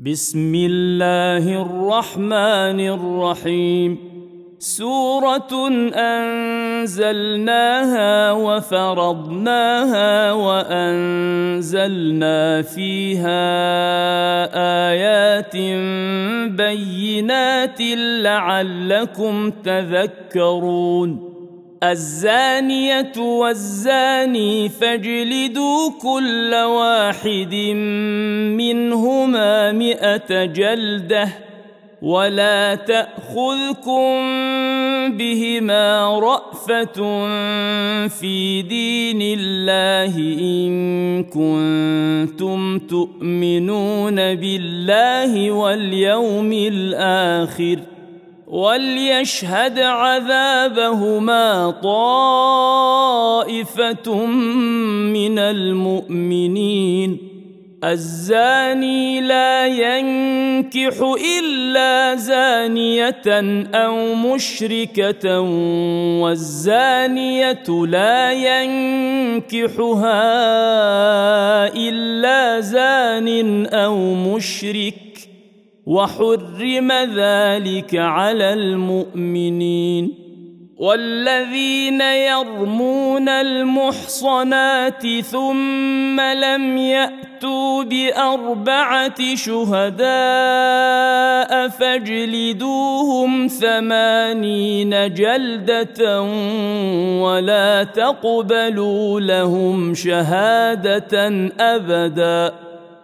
بسم الله الرحمن الرحيم. سورة أنزلناها وفرضناها وأنزلنا فيها آيات بينات لعلكم تذكرون. الزانية والزاني فاجلدوا كل واحد منهما 100 جلدة ولا تأخذكم بهما رأفة في دين الله إن كنتم تؤمنون بالله واليوم الآخر وليشهد عذابهما طائفة من المؤمنين. الزاني لا ينكح إلا زانية أو مشركة والزانية لا ينكحها إلا زان أو مشرك وحرم ذلك على المؤمنين. والذين يرمون المحصنات ثم لم يأتوا ب4 شهداء فاجلدوهم 80 جلدة ولا تقبلوا لهم شهادة أبدا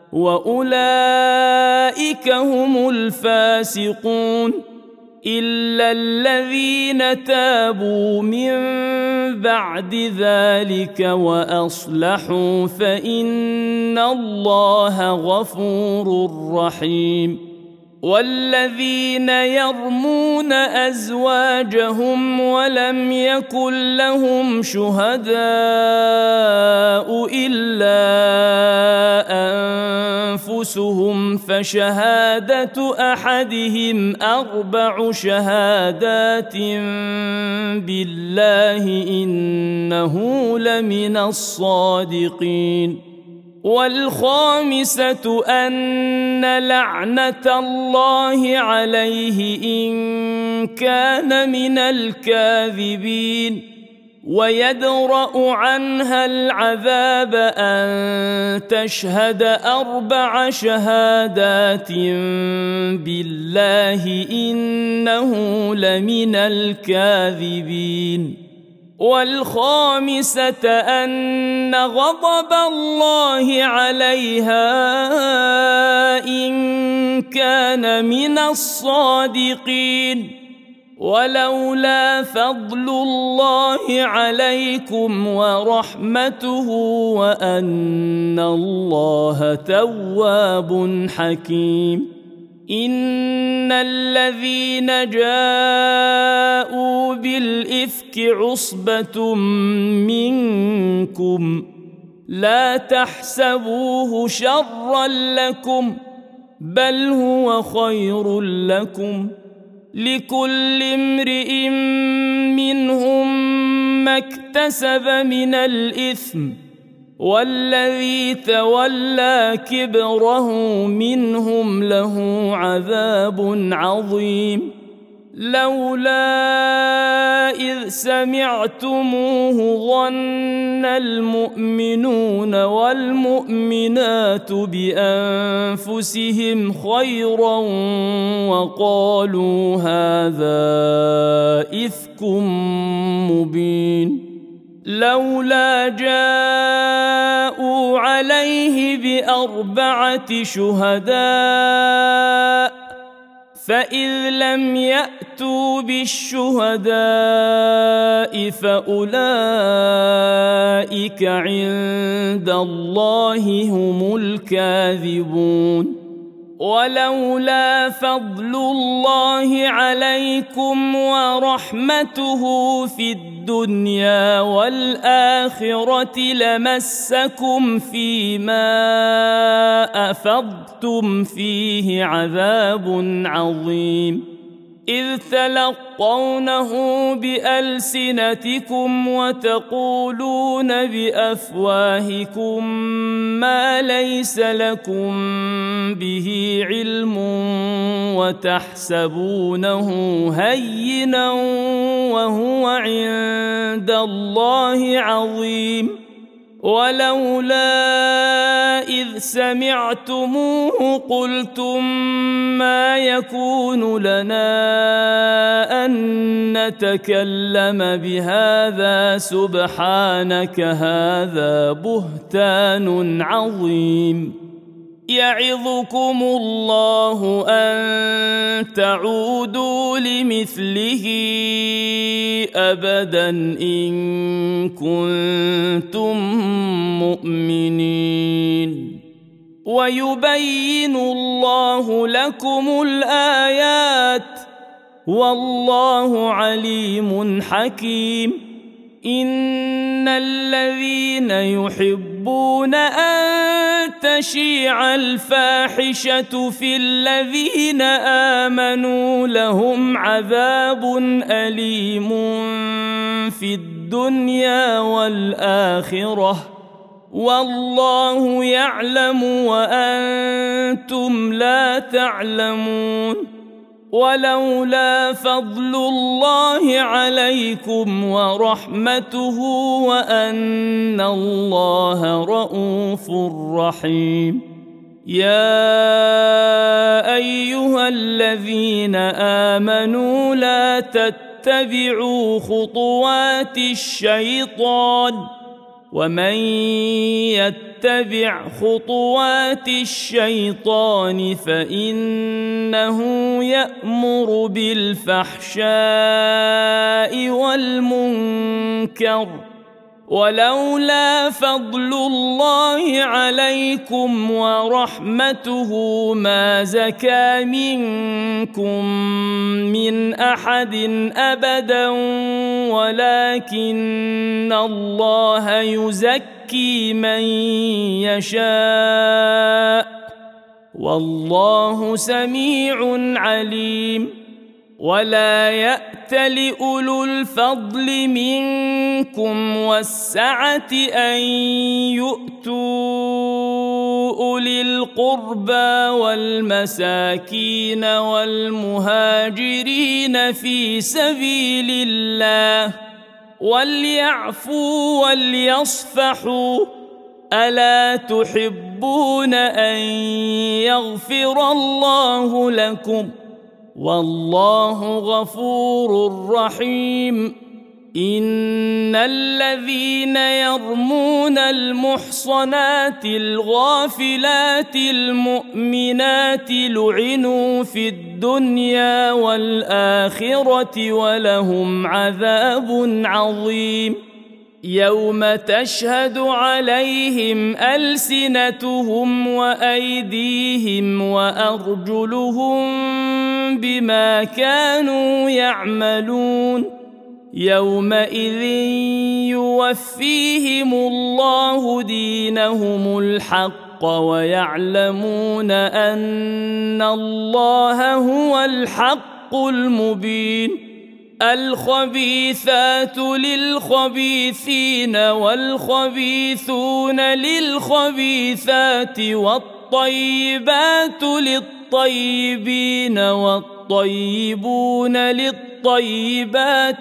وأولئك هم الفاسقون إلا الذين تابوا من بعد ذلك وأصلحوا فإن الله غفور رحيم. والذين يرمون أزواجهم ولم يكن لهم شهداء إلا أنفسهم فشهادة أحدهم 4 شهادات بالله إنه لمن الصادقين. والخامسة أن لعنة الله عليه إن كان من الكاذبين ويدرأ عنها العذاب أن تشهد 4 شهادات بالله إنه لمن الكاذبين. والخامسة أن غضب الله عليها إن كان من الصادقين. ولولا فضل الله عليكم ورحمته وأن الله تواب حكيم. إن الذين جاءوا بالإفك عصبة منكم لا تحسبوه شرا لكم بل هو خير لكم لكل امرئ منهم ما اكتسب من الإثم والذي تولى كبره منهم له عذاب عظيم. لولا إذ سمعتموه ظن المؤمنون والمؤمنات بأنفسهم خيرا وقالوا هذا إفك مبين. لولا جاءوا عليه ب4 شهداء فإذ لم يأتوا بالشهداء فأولئك عند الله هم الكاذبون. ولولا فضل الله عليكم ورحمته في الدنيا والآخرة لمسكم فيما أفضتم فيه عذاب عظيم. إذ تلقونه بألسنتكم وتقولون بأفواهكم ما ليس لكم به علم وتحسبونه هينا وهو عند الله عظيم ولولا إذ سمعتموه قلتم ما يكون لنا أن نتكلم بهذا سبحانك هذا بهتان عظيم يعظكم الله أن تعودوا لمثله أبدا إن كنتم مؤمنين ويبين الله لكم الآيات والله عليم حكيم إن الذين يحبون أن تشيع الفاحشة في الذين آمنوا لهم عذاب أليم في الدنيا والآخرة والله يعلم وأنتم لا تعلمون ولولا فضل الله عليكم ورحمته وأن الله رءوف رحيم يا أيها الذين آمنوا لا تتبعوا خطوات الشيطان ومن يتبع خطوات الشيطان فإنه يأمر بالفحشاء والمنكر ولولا فضل الله عليكم ورحمته ما زكى منكم من أحد أبدا ولكن الله يزكي من يشاء والله سميع عليم ولا يأت لأولو الفضل منكم والسعة أن يؤتوا أولي القربى والمساكين والمهاجرين في سبيل الله وليعفوا وليصفحوا ألا تحبون أن يغفر الله لكم والله غفور رحيم إن الذين يرمون المحصنات الغافلات المؤمنات لعنوا في الدنيا والآخرة ولهم عذاب عظيم يوم تشهد عليهم ألسنتهم وأيديهم وأرجلهم بما كانوا يعملون يومئذ يوفيهم الله دينهم الحق ويعلمون أن الله هو الحق المبين الخبيثات للخبيثين والخبيثون للخبيثات والطيبات للطيبين والطيبون للطيبات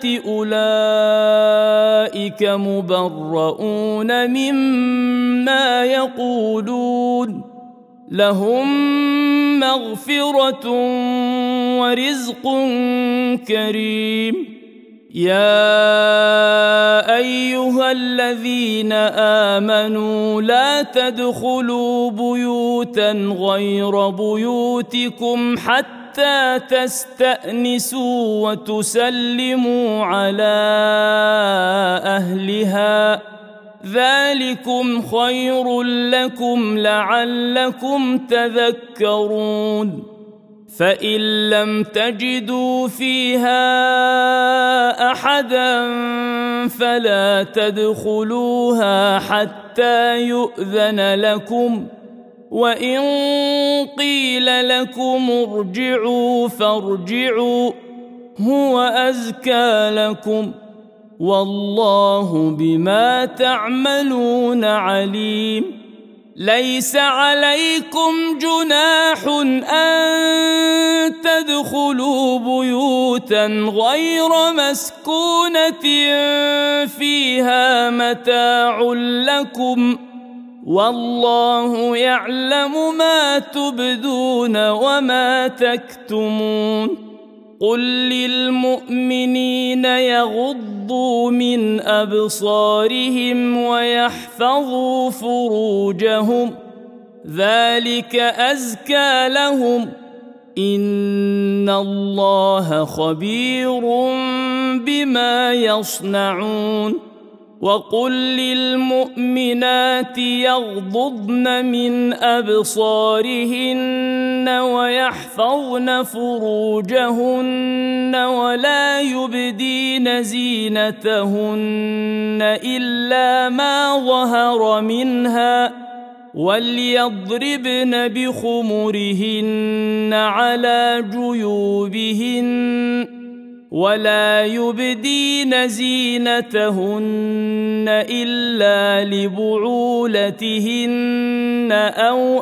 أولئك مبرؤون مما يقولون لهم مغفرة ورزق كريم يا أيها الذين آمنوا لا تدخلوا بيوتا غير بيوتكم حتى تستأنسوا وتسلموا على أهلها ذلكم خير لكم لعلكم تذكرون فإن لم تجدوا فيها أحدا فلا تدخلوها حتى يؤذن لكم وإن قيل لكم ارجعوا فارجعوا هو أزكى لكم والله بما تعملون عليم ليس عليكم جناح أن تدخلوا بيوتا غير مسكونة فيها متاع لكم والله يعلم ما تبدون وما تكتمون قل للمؤمنين يغضوا من أبصارهم ويحفظوا فروجهم ذلك أزكى لهم إن الله خبير بما يصنعون وقل للمؤمنات يغضضن من أبصارهن ويحفظن فروجهن ولا يبدين زينتهن إلا ما ظهر منها وليضربن بخمرهن على جيوبهن ولا يبدين زينتهن إلا لبعولتهن أو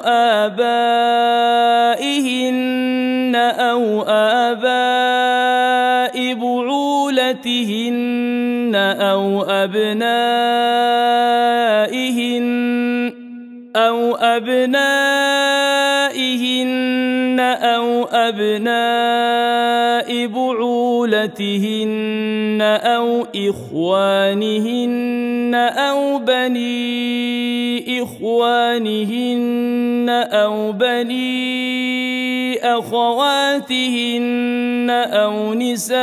آبائهن أو آباء بعولتهن أو أبنائهن بعولتهن أو إخوانهن أو بني إخوانهن أو بني أخواتهن أو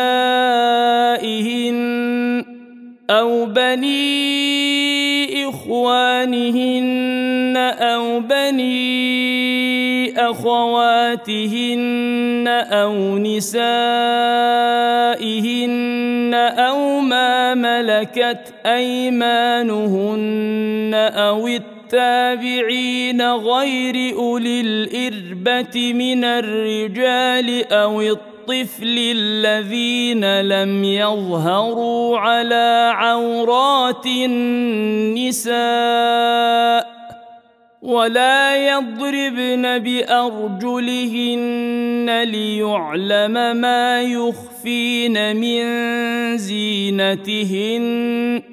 نسائهن أو بني إخوانهن أو بني أخواتهن أو نسائهن أو ما ملكت أيمانهن أو التابعين غير أولي الإربة من الرجال أو الطفل الذين لم يظهروا على عورات النساء ولا يضربن بأرجلهن ليعلم ما يخفين من زينتهن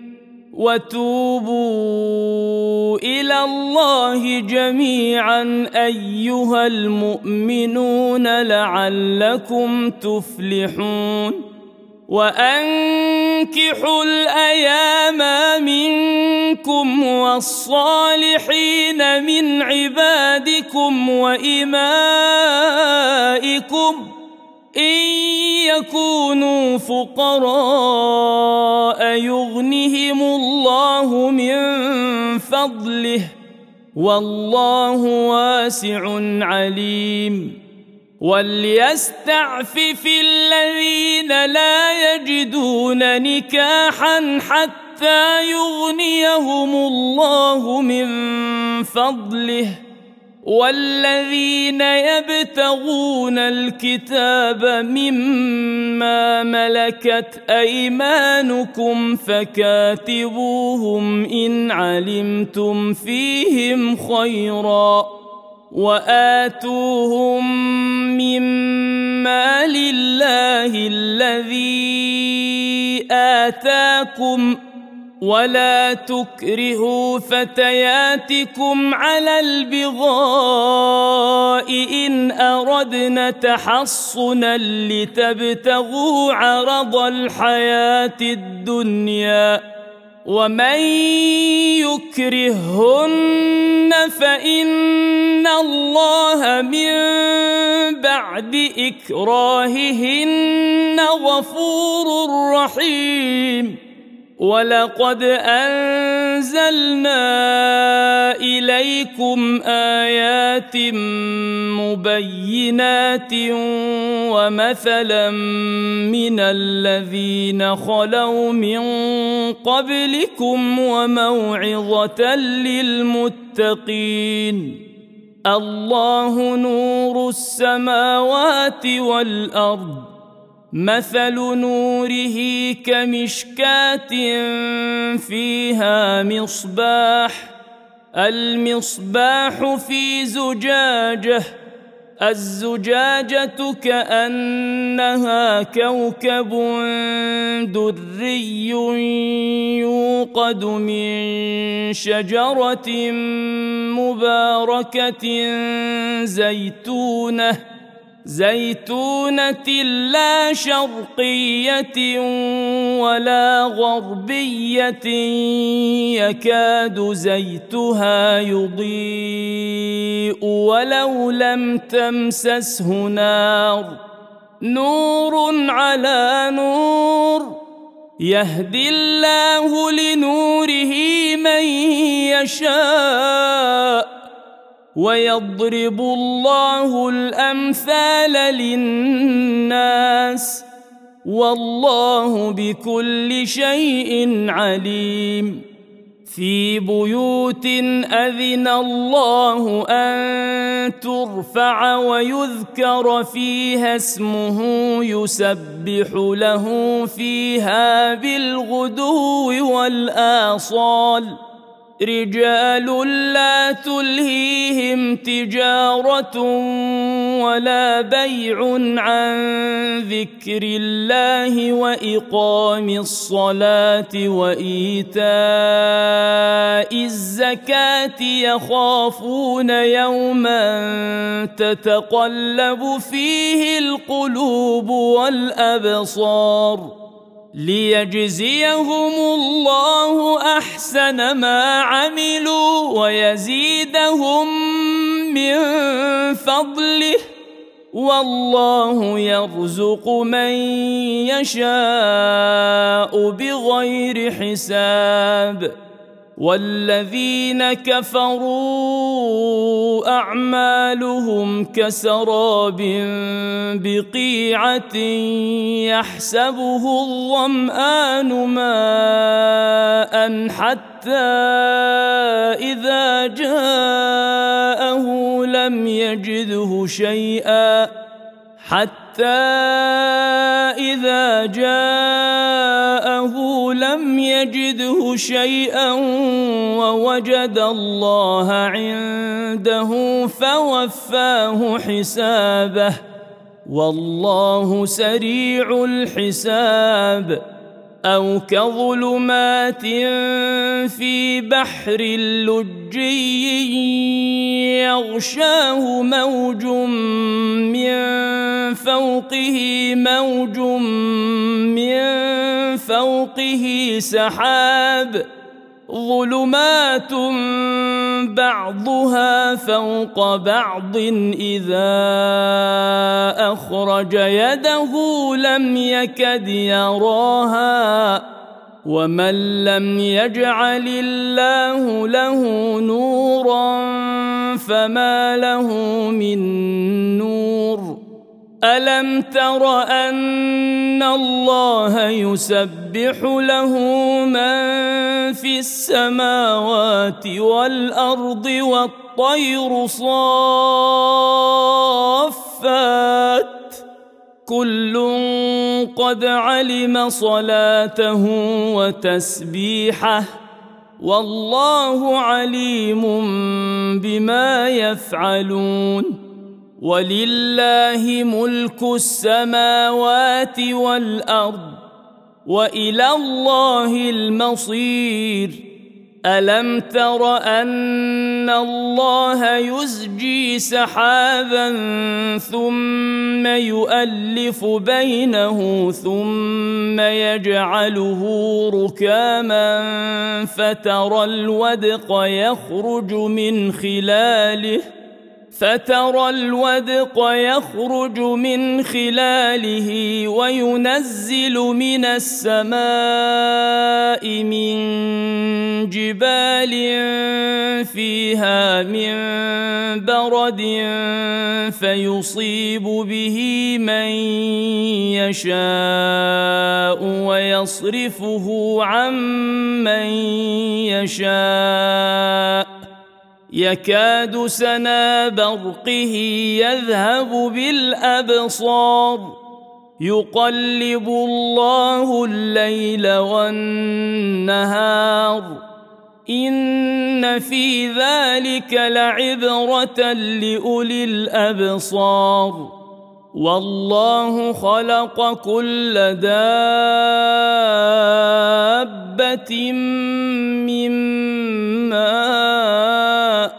وتوبوا إلى الله جميعا أيها المؤمنون لعلكم تفلحون وأنكحوا الأيام منكم والصالحين من عبادكم وإمائكم إن يكونوا فقراء يغنهم الله من فضله والله واسع عليم وليستعفف الذين لا يجدون نكاحا حتى يغنيهم الله من فضله والذين يبتغون الكتاب مما ملكت أيمانكم فكاتبوهم إن علمتم فيهم خيرا وآتوهم مما لله الذي آتاكم ولا تكرهوا فتياتكم على البغاء إن أردنا تحصنا لتبتغوا عرض الحياة الدنيا ومن يكرههن فإن الله من بعد إكراههن غفور رحيم ولقد أنزلنا إليكم آيات مبينات ومثلا من الذين خلوا من قبلكم وموعظة للمتقين الله نور السماوات والأرض مثل نوره كمشكاة فيها مصباح، المصباح في زجاجة، الزجاجة كأنها كوكب دري يوقد من شجرة مباركة زيتونة لا شرقية ولا غربية يكاد زيتها يضيء ولو لم تمسسه نار، نور على نور، يهدي الله لنوره من يشاء ويضرب الله الأمثال للناس والله بكل شيء عليم. في بيوت أذن الله أن ترفع ويذكر فيها اسمه يسبح له فيها بالغدو والآصال، رجال لا تلهيهم تجارة ولا بيع عن ذكر الله وإقام الصلاة وإيتاء الزكاة يخافون يوما تتقلب فيه القلوب والأبصار، ليجزيهم الله أحسن ما عملوا ويزيدهم من فضله والله يرزق من يشاء بغير حساب. والذين كفروا أعمالهم كسراب بقيعة يحسبه الظمآن ماء حتى إذا جاءه لم يجده شيئا ووجد الله عنده فوفاه حسابه والله سريع الحساب. أو كظلمات في بحر لجي يغشاه موج من فوقه سحاب، ظلمات بعضها فوق بعض إذا أخرج يده لم يكد يراها، ومن لم يجعل الله له نورا فما له من نور. ألم تر أن الله يسبح له من في السماوات والأرض والطير صافات كل قد علم صلاته وتسبيحه والله عليم بما يفعلون. ولله ملك السماوات والأرض وإلى الله المصير. ألم تر أن الله يزجي سحابا ثم يؤلف بينه ثم يجعله ركاما فترى الودق يخرج من خلاله وينزل من السماء من جبال فيها من برد فيصيب به من يشاء ويصرفه عن من يشاء يكاد سنا برقه يذهب بالأبصار يقلب الله الليل والنهار إن في ذلك لعبرة لأولي الأبصار والله خلق كل دابة من ماء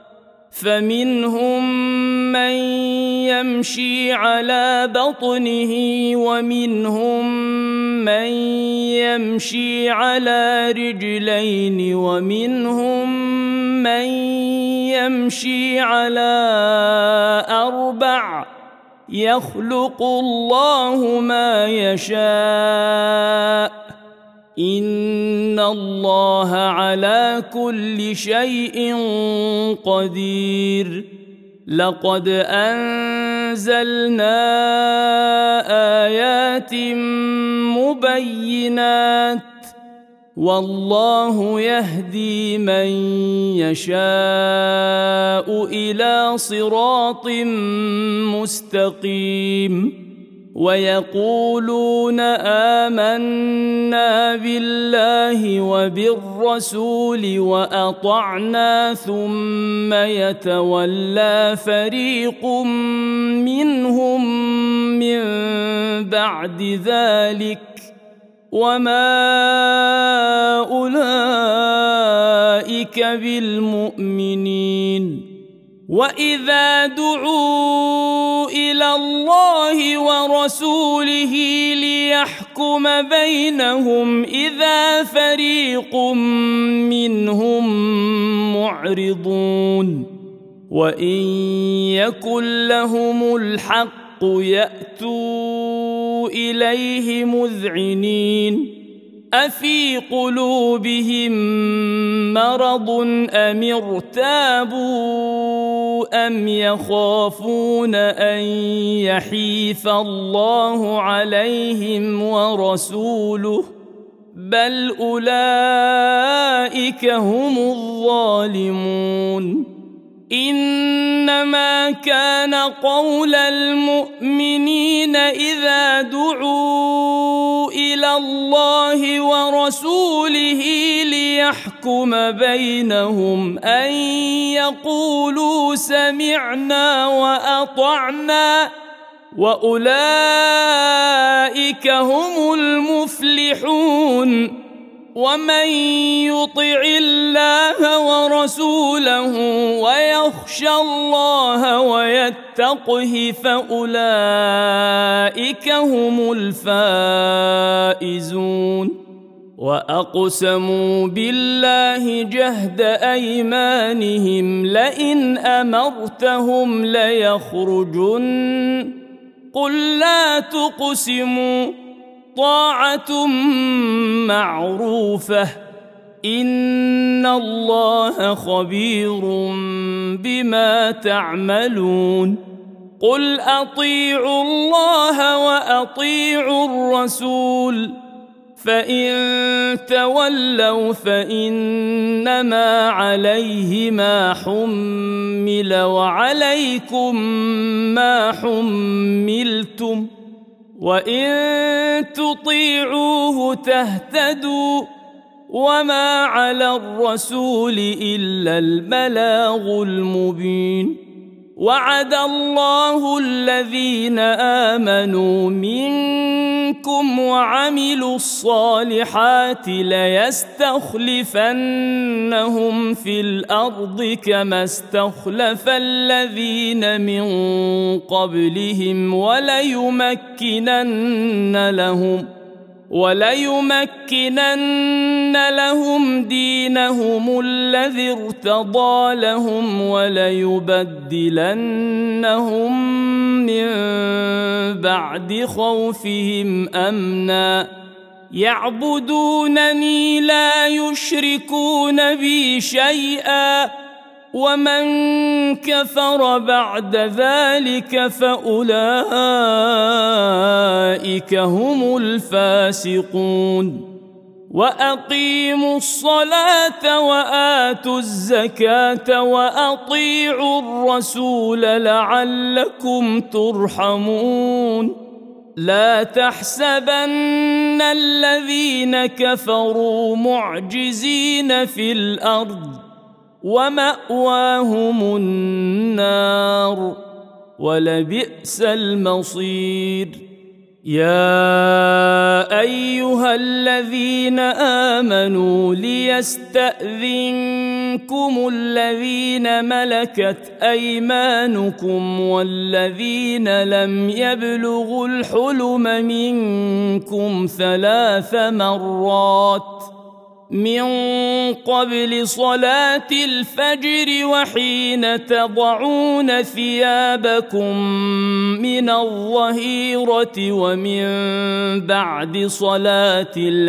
فمنهم من يمشي على بطنه ومنهم من يمشي على رجلين ومنهم من يمشي على أربع يخلق الله ما يشاء إن الله على كل شيء قدير لقد أنزلنا آيات مبينات والله يهدي من يشاء إلى صراط مستقيم ويقولون آمنا بالله وبالرسول وأطعنا ثم يتولى فريق منهم من بعد ذلك وما أولئك بالمؤمنين وإذا دعوا إلى الله ورسوله ليحكم بينهم إذا فريق منهم معرضون وإن يكن لهم الحق يأتوا إليه مذعنين أفي قلوبهم مرض أم ارتابوا أم يخافون أن يحيف الله عليهم ورسوله بل أولئك هم الظالمون إنما كان قول المؤمنين إذا دعوا إلى الله ورسوله ليحكم بينهم أن يقولوا سمعنا وأطعنا وأولئك هم المفلحون ومن يطع الله ورسوله ويخشى الله ويتقه فأولئك هم الفائزون وأقسموا بالله جهد أيمانهم لئن أمرتهم ليخرجن قل لا تقسموا طاعة معروفة إن الله خبير بما تعملون قل أطيعوا الله وأطيعوا الرسول فإن تولوا فإنما عليه ما حمل وعليكم ما حملتم وإن تطيعوه تهتدوا وما على الرسول إلا البلاغ المبين وعد الله الذين آمنوا منكم وعملوا الصالحات ليستخلفنهم في الأرض كما استخلف الذين من قبلهم وليمكنن لهم دينهم الذي ارتضى لهم وليبدلنهم من بعد خوفهم أمنا يعبدونني لا يشركون بي شيئا ومن كفر بعد ذلك فأولئك هم الفاسقون وأقيموا الصلاة وآتوا الزكاة وأطيعوا الرسول لعلكم ترحمون لا تحسبن الذين كفروا معجزين في الأرض ومأواهم النار ولبئس المصير يا أيها الذين آمنوا ليستأذنكم الذين ملكت أيمانكم والذين لم يبلغوا الحلم منكم 3 مرات من قبل صلاة الفجر وحين تضعون ثيابكم من الظهيرة ومن بعد صلاة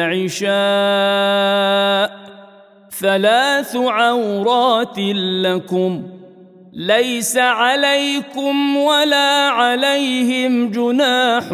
العشاء 3 عورات لكم ليس عليكم ولا عليهم جناح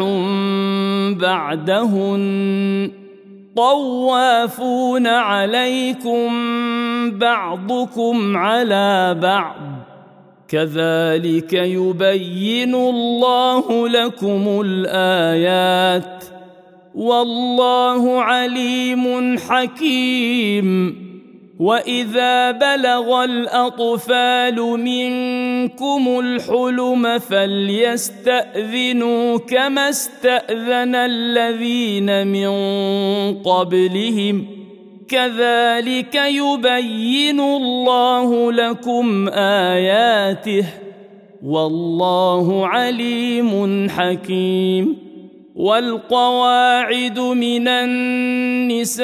بعدهن طوافون عليكم بعضكم على بعض كذلك يبين الله لكم الآيات والله عليم حكيم وإذا بلغ الأطفال منكم الحلم فليستأذنوا كما استأذن الذين من قبلهم كذلك يبين الله لكم آياته والله عليم حكيم والقواعد من النساء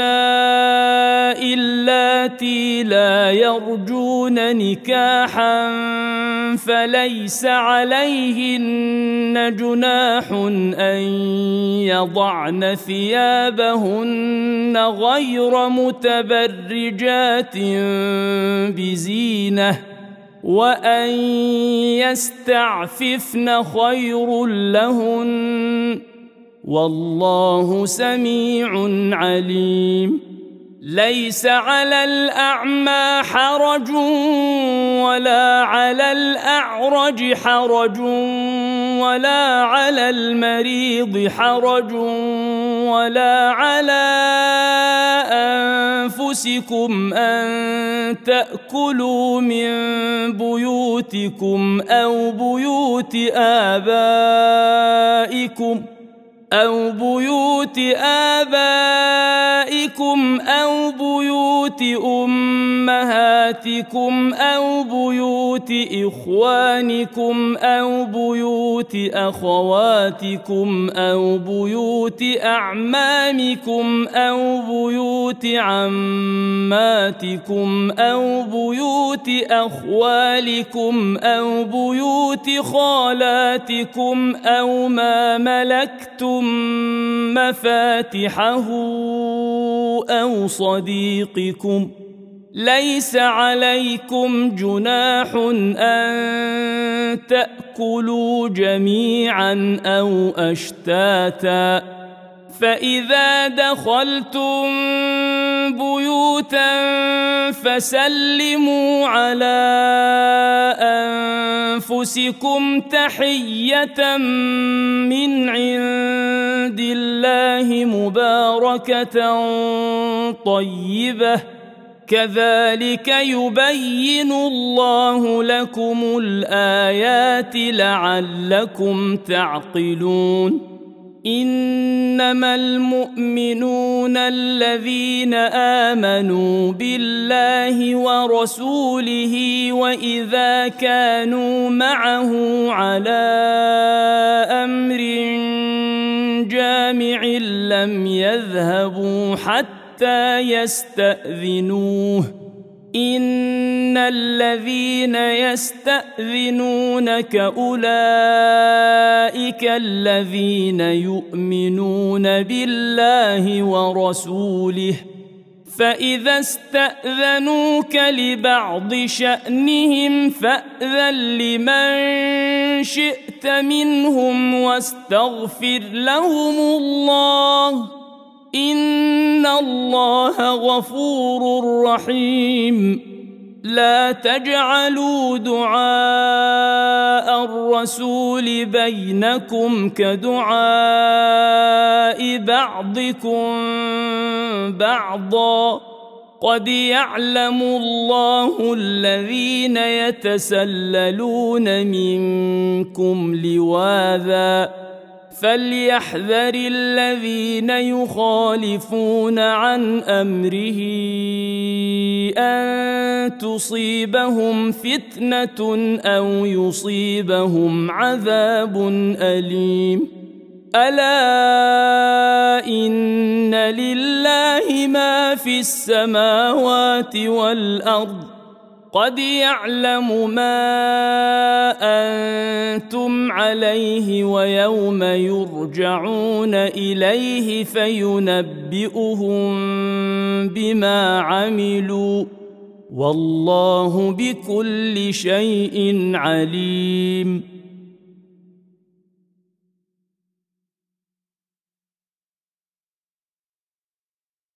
اللاتي لا يرجون نكاحا فليس عليهن جناح أن يضعن ثيابهن غير متبرجات بزينة وأن يستعففن خير لهن والله سميع عليم ليس على الأعمى حرج ولا على الأعرج حرج ولا على المريض حرج ولا على أنفسكم أن تأكلوا من بيوتكم أو بيوت آبائكم أو بيوت أمهاتكم أو بيوت إخوانكم أو بيوت أخواتكم أو بيوت أعمامكم أو بيوت عماتكم أو بيوت أخوالكم أو بيوت خالاتكم أو ما ملكتم مفاتحه أو صديقكم ليس عليكم جناح أن تأكلوا جميعا أو أشتاتا فإذا دخلتم بيوتا فسلموا على أنفسكم تحية من عند الله مباركة طيبة كذلك يبين الله لكم الآيات لعلكم تعقلون إنما المؤمنون الذين آمنوا بالله ورسوله وإذا كانوا معه على أمر جامع لم يذهبوا حتى يستأذنوه إن الذين يستأذنونك أولئك الذين يؤمنون بالله ورسوله فإذا استأذنوك لبعض شأنهم فأذن لمن شئت منهم واستغفر لهم الله إن الله غفور رحيم لا تجعلوا دعاء الرسول بينكم كدعاء بعضكم بعضا قد يعلم الله الذين يتسللون منكم لواذا فليحذر الذين يخالفون عن أمره أن تصيبهم فتنة أو يصيبهم عذاب أليم ألا إن لله ما في السماوات والأرض قد يعلم ما أنتم عليه ويوم يرجعون إليه فينبئهم بما عملوا والله بكل شيء عليم